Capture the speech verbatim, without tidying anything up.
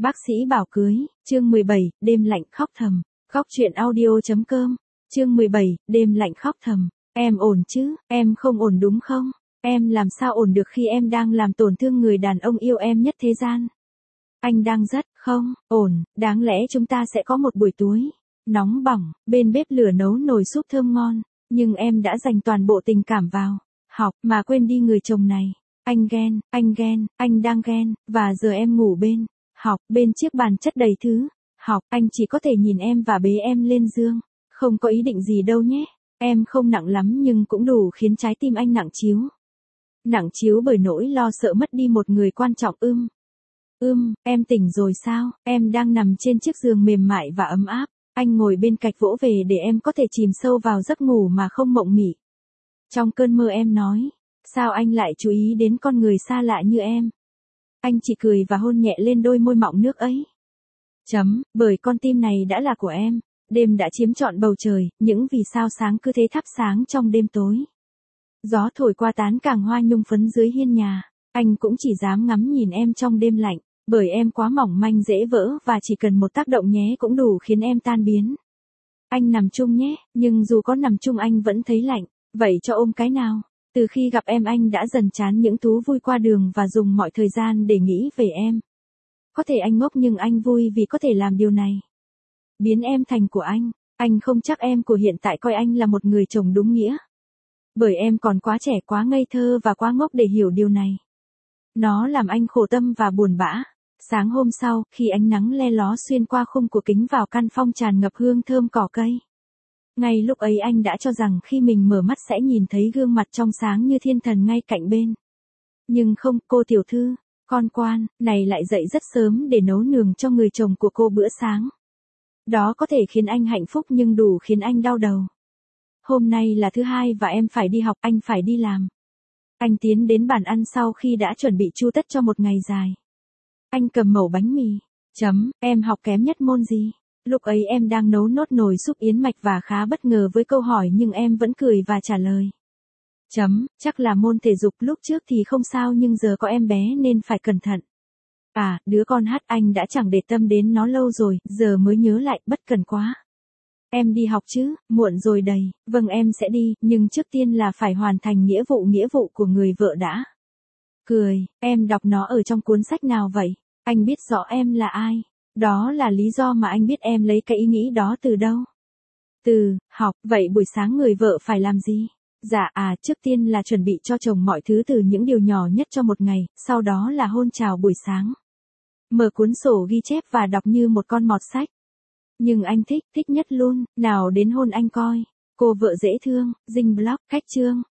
Bác sĩ bảo cưới, chương mười bảy, đêm lạnh khóc thầm. Khóc chuyện audio.com, chương mười bảy, đêm lạnh khóc thầm. Em ổn chứ, em không ổn đúng không? Em làm sao ổn được khi em đang làm tổn thương người đàn ông yêu em nhất thế gian? Anh đang rất, không, ổn, đáng lẽ chúng ta sẽ có một buổi tối nóng bỏng, bên bếp lửa nấu nồi súp thơm ngon, nhưng em đã dành toàn bộ tình cảm vào học mà quên đi người chồng này. Anh ghen, anh ghen, anh đang ghen, và giờ em ngủ bên học, bên chiếc bàn chất đầy thứ học, anh chỉ có thể nhìn em và bế em lên giường, không có ý định gì đâu nhé. Em không nặng lắm nhưng cũng đủ khiến trái tim anh nặng chiếu. Nặng chiếu bởi nỗi lo sợ mất đi một người quan trọng. Ưm. Ưm, em tỉnh rồi sao? Em đang nằm trên chiếc giường mềm mại và ấm áp. Anh ngồi bên cạnh vỗ về để em có thể chìm sâu vào giấc ngủ mà không mộng mị. Trong cơn mơ em nói, sao anh lại chú ý đến con người xa lạ như em? Anh chỉ cười và hôn nhẹ lên đôi môi mọng nước ấy. Chấm, bởi con tim này đã là của em. Đêm đã chiếm trọn bầu trời, những vì sao sáng cứ thế thắp sáng trong đêm tối. Gió thổi qua tán càng hoa nhung phấn dưới hiên nhà. Anh cũng chỉ dám ngắm nhìn em trong đêm lạnh, bởi em quá mỏng manh dễ vỡ và chỉ cần một tác động nhé cũng đủ khiến em tan biến. Anh nằm chung nhé, nhưng dù có nằm chung anh vẫn thấy lạnh, vậy cho ôm cái nào? Từ khi gặp em anh đã dần chán những thú vui qua đường và dùng mọi thời gian để nghĩ về em. Có thể anh ngốc nhưng anh vui vì có thể làm điều này. Biến em thành của anh, anh không chắc em của hiện tại coi anh là một người chồng đúng nghĩa. Bởi em còn quá trẻ, quá ngây thơ và quá ngốc để hiểu điều này. Nó làm anh khổ tâm và buồn bã. Sáng hôm sau, khi ánh nắng le ló xuyên qua khung của kính vào căn phòng tràn ngập hương thơm cỏ cây. Ngay lúc ấy anh đã cho rằng khi mình mở mắt sẽ nhìn thấy gương mặt trong sáng như thiên thần ngay cạnh bên. Nhưng không, cô tiểu thư, con quan, này lại dậy rất sớm để nấu nướng cho người chồng của cô bữa sáng. Đó có thể khiến anh hạnh phúc nhưng đủ khiến anh đau đầu. Hôm nay là thứ hai và em phải đi học, anh phải đi làm. Anh tiến đến bàn ăn sau khi đã chuẩn bị chu tất cho một ngày dài. Anh cầm mẩu bánh mì. Chấm, em học kém nhất môn gì? Lúc ấy em đang nấu nốt nồi súp yến mạch và khá bất ngờ với câu hỏi nhưng em vẫn cười và trả lời. Chấm, chắc là môn thể dục, lúc trước thì không sao nhưng giờ có em bé nên phải cẩn thận. À, đứa con hát anh đã chẳng để tâm đến nó lâu rồi, giờ mới nhớ lại, bất cần quá. Em đi học chứ, muộn rồi đầy, vâng em sẽ đi, nhưng trước tiên là phải hoàn thành nghĩa vụ nghĩa vụ của người vợ đã. Cười, em đọc nó ở trong cuốn sách nào vậy? Anh biết rõ em là ai. Đó là lý do mà anh biết em lấy cái ý nghĩ đó từ đâu. Từ, học, vậy buổi sáng người vợ phải làm gì? Dạ à, trước tiên là chuẩn bị cho chồng mọi thứ từ những điều nhỏ nhất cho một ngày, sau đó là hôn chào buổi sáng. Mở cuốn sổ ghi chép và đọc như một con mọt sách. Nhưng anh thích, thích nhất luôn, nào đến hôn anh coi. Cô vợ dễ thương, dinh blog, cách chương.